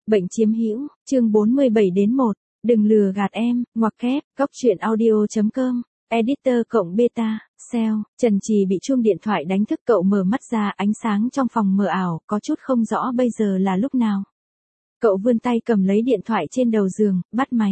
Bệnh chiếm hữu, chương 47-1, đừng lừa gạt em, ngoặc kép, góc truyện audio.com, editor cộng beta, sell, Trần Trì bị chuông điện thoại đánh thức cậu mở mắt ra ánh sáng trong phòng mờ ảo, có chút không rõ bây giờ là lúc nào. Cậu vươn tay cầm lấy điện thoại trên đầu giường, bắt máy.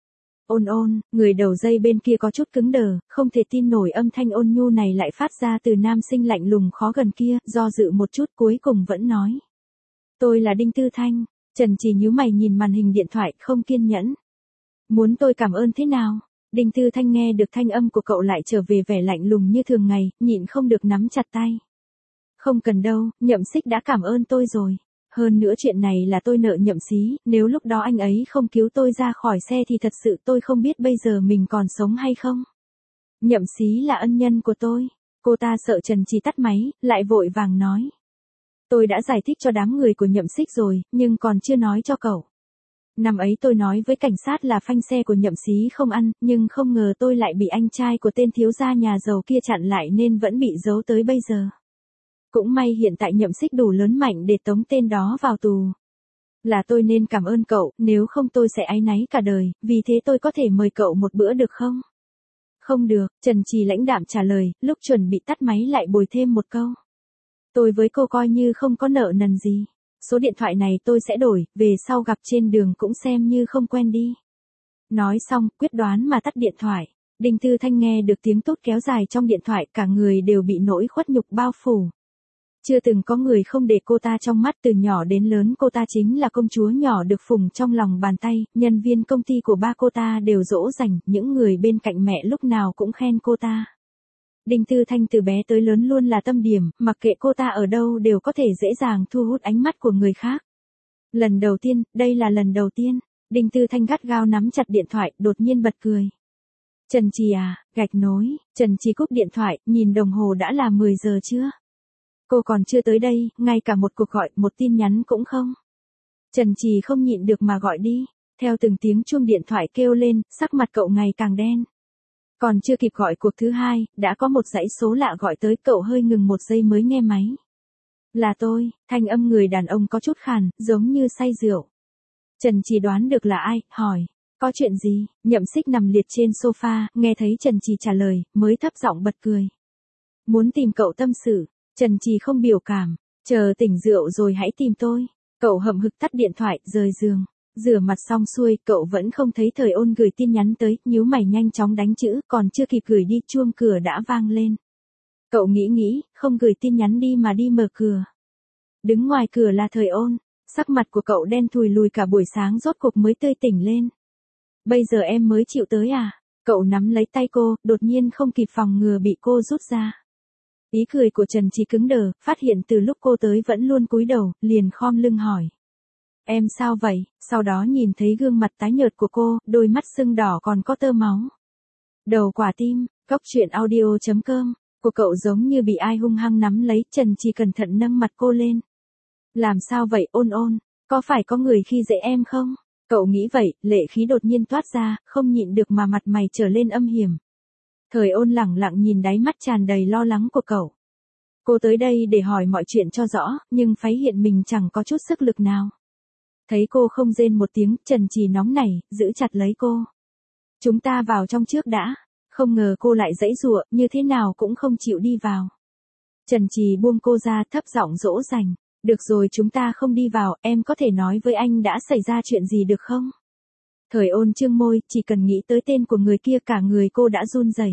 Ôn ôn, người đầu dây bên kia có chút cứng đờ, không thể tin nổi âm thanh ôn nhu này lại phát ra từ nam sinh lạnh lùng khó gần kia, do dự một chút cuối cùng vẫn nói. Tôi là Đinh Tư Thanh. Trần Trì nhíu mày nhìn màn hình điện thoại không kiên nhẫn. Muốn tôi cảm ơn thế nào? Đinh Tư Thanh nghe được thanh âm của cậu lại trở về vẻ lạnh lùng như thường ngày, nhịn không được nắm chặt tay. Không cần đâu, Nhậm Xích đã cảm ơn tôi rồi. Hơn nữa chuyện này là tôi nợ Nhậm Xí, nếu lúc đó anh ấy không cứu tôi ra khỏi xe thì thật sự tôi không biết bây giờ mình còn sống hay không. Nhậm Xí là ân nhân của tôi. Cô ta sợ Trần Trì tắt máy, lại vội vàng nói. Tôi đã giải thích cho đám người của Nhậm Xích rồi, nhưng còn chưa nói cho cậu. Năm ấy tôi nói với cảnh sát là phanh xe của Nhậm Xí không ăn, nhưng không ngờ tôi lại bị anh trai của tên thiếu gia nhà giàu kia chặn lại nên vẫn bị giấu tới bây giờ. Cũng may hiện tại Nhậm Xích đủ lớn mạnh để tống tên đó vào tù. Là tôi nên cảm ơn cậu, nếu không tôi sẽ áy náy cả đời, vì thế tôi có thể mời cậu một bữa được không? Không được, Trần Trì lãnh đạm trả lời, lúc chuẩn bị tắt máy lại bồi thêm một câu. Tôi với cô coi như không có nợ nần gì. Số điện thoại này tôi sẽ đổi, về sau gặp trên đường cũng xem như không quen đi. Nói xong, quyết đoán mà tắt điện thoại. Đinh Tư Thanh nghe được tiếng tốt kéo dài trong điện thoại, cả người đều bị nỗi khuất nhục bao phủ. Chưa từng có người không để cô ta trong mắt, từ nhỏ đến lớn cô ta chính là công chúa nhỏ được phụng trong lòng bàn tay, nhân viên công ty của ba cô ta đều dỗ dành, những người bên cạnh mẹ lúc nào cũng khen cô ta. Đinh Tư Thanh từ bé tới lớn luôn là tâm điểm, mặc kệ cô ta ở đâu đều có thể dễ dàng thu hút ánh mắt của người khác. Lần đầu tiên, đây là lần đầu tiên, Đinh Tư Thanh gắt gao nắm chặt điện thoại, đột nhiên bật cười. Trần Trì à, gạch nối, Trần Trì cúp điện thoại, nhìn đồng hồ đã là 10 giờ chưa? Cô còn chưa tới đây, ngay cả một cuộc gọi, một tin nhắn cũng không. Trần Trì không nhịn được mà gọi đi, theo từng tiếng chuông điện thoại kêu lên, sắc mặt cậu ngày càng đen. Còn chưa kịp gọi cuộc thứ hai, đã có một dãy số lạ gọi tới, cậu hơi ngừng một giây mới nghe máy. Là tôi, thanh âm người đàn ông có chút khàn, giống như say rượu. Trần Trì đoán được là ai, hỏi, có chuyện gì? Nhậm Xích nằm liệt trên sofa, nghe thấy Trần Trì trả lời, mới thấp giọng bật cười. Muốn tìm cậu tâm sự. Trần Trì không biểu cảm, chờ tỉnh rượu rồi hãy tìm tôi. Cậu hậm hực tắt điện thoại, rời giường. Rửa mặt xong xuôi, cậu vẫn không thấy Thời Ôn gửi tin nhắn tới, nhíu mày nhanh chóng đánh chữ, còn chưa kịp gửi đi, chuông cửa đã vang lên. Cậu nghĩ, không gửi tin nhắn đi mà đi mở cửa. Đứng ngoài cửa là Thời Ôn, sắc mặt của cậu đen thùi lùi, cả buổi sáng rốt cuộc mới tươi tỉnh lên. Bây giờ em mới chịu tới à? Cậu nắm lấy tay cô, đột nhiên không kịp phòng ngừa bị cô rút ra. Ý cười của Trần Trì cứng đờ, phát hiện từ lúc cô tới vẫn luôn cúi đầu, liền khom lưng hỏi. Em sao vậy? Sau đó nhìn thấy gương mặt tái nhợt của cô, đôi mắt sưng đỏ còn có tơ máu. Đầu quả tim, góc truyện audio.com, của cậu giống như bị ai hung hăng nắm lấy, Trần Trì cẩn thận nâng mặt cô lên. Làm sao vậy ôn ôn, có phải có người khi dễ em không? Cậu nghĩ vậy, lệ khí đột nhiên toát ra, không nhịn được mà mặt mày trở lên âm hiểm. Thời Ôn lẳng lặng nhìn đáy mắt tràn đầy lo lắng của cậu. Cô tới đây để hỏi mọi chuyện cho rõ, nhưng phát hiện mình chẳng có chút sức lực nào. Thấy cô không rên một tiếng, Trần Trì nóng nảy, giữ chặt lấy cô. Chúng ta vào trong trước đã. Không ngờ cô lại giãy giụa, như thế nào cũng không chịu đi vào. Trần Trì buông cô ra, thấp giọng dỗ dành. Được rồi, chúng ta không đi vào, em có thể nói với anh đã xảy ra chuyện gì được không? Thời Ôn trương môi, chỉ cần nghĩ tới tên của người kia cả người cô đã run rẩy.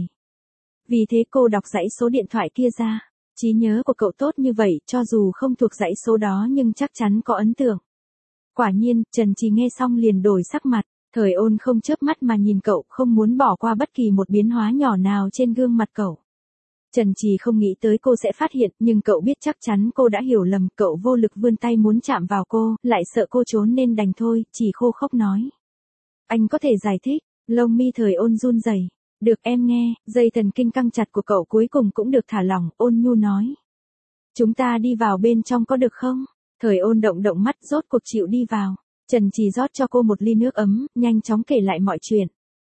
Vì thế cô đọc dãy số điện thoại kia ra. Trí nhớ của cậu tốt như vậy, cho dù không thuộc dãy số đó nhưng chắc chắn có ấn tượng. Quả nhiên, Trần Trì nghe xong liền đổi sắc mặt, Thời Ôn không chớp mắt mà nhìn cậu, không muốn bỏ qua bất kỳ một biến hóa nhỏ nào trên gương mặt cậu. Trần Trì không nghĩ tới cô sẽ phát hiện, nhưng cậu biết chắc chắn cô đã hiểu lầm, cậu vô lực vươn tay muốn chạm vào cô, lại sợ cô trốn nên đành thôi, chỉ khô khốc nói. Anh có thể giải thích, lông mi Thời Ôn run rẩy. Được em nghe, dây thần kinh căng chặt của cậu cuối cùng cũng được thả lỏng, ôn nhu nói. Chúng ta đi vào bên trong có được không? Thời Ôn động động mắt, rốt cuộc chịu đi vào. Trần Trì rót cho cô một ly nước ấm, nhanh chóng kể lại mọi chuyện.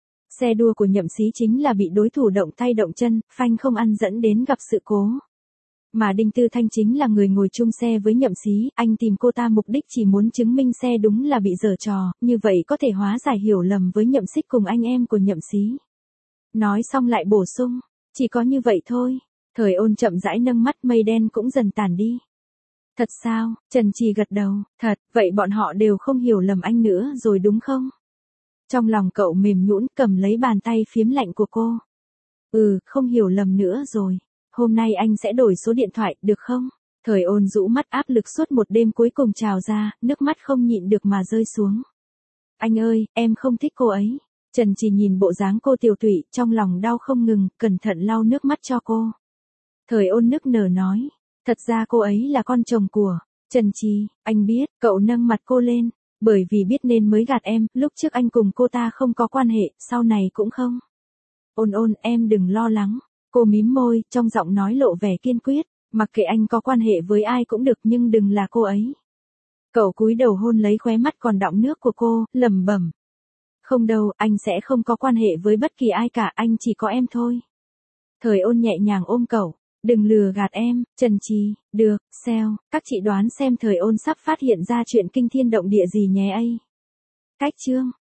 Xe đua của Nhậm Xí chính là bị đối thủ động tay động chân, phanh không ăn dẫn đến gặp sự cố. Mà Đinh Tư Thanh chính là người ngồi chung xe với Nhậm Xí, anh tìm cô ta mục đích chỉ muốn chứng minh xe đúng là bị giở trò, như vậy có thể hóa giải hiểu lầm với Nhậm Xích cùng anh em của Nhậm Xí. Nói xong lại bổ sung, chỉ có như vậy thôi. Thời Ôn chậm rãi nâng mắt, mây đen cũng dần tản đi. Thật sao? Trần Trì gật đầu, thật, vậy bọn họ đều không hiểu lầm anh nữa rồi đúng không? Trong lòng cậu mềm nhũn, cầm lấy bàn tay phiếm lạnh của cô. Không hiểu lầm nữa rồi. Hôm nay anh sẽ đổi số điện thoại, được không? Thời Ôn rũ mắt, áp lực suốt một đêm cuối cùng trào ra, nước mắt không nhịn được mà rơi xuống. Anh ơi, em không thích cô ấy. Trần Trì nhìn bộ dáng cô tiều tụy, trong lòng đau không ngừng, cẩn thận lau nước mắt cho cô. Thời Ôn nức nở nói, thật ra cô ấy là con chồng của Trần Trì, anh biết. Cậu nâng mặt cô lên, bởi vì biết nên mới gạt em, lúc trước anh cùng cô ta không có quan hệ, sau này cũng không. Ôn Ôn, em đừng lo lắng. Cô mím môi, trong giọng nói lộ vẻ kiên quyết, mặc kệ anh có quan hệ với ai cũng được nhưng đừng là cô ấy. Cậu cúi đầu hôn lấy khóe mắt còn đọng nước của cô, lẩm bẩm. Không đâu, anh sẽ không có quan hệ với bất kỳ ai cả, anh chỉ có em thôi. Thời Ôn nhẹ nhàng ôm cậu, đừng lừa gạt em. Trần Trì, được, sao, các chị đoán xem Thời Ôn sắp phát hiện ra chuyện kinh thiên động địa gì nhé ấy. Cách chương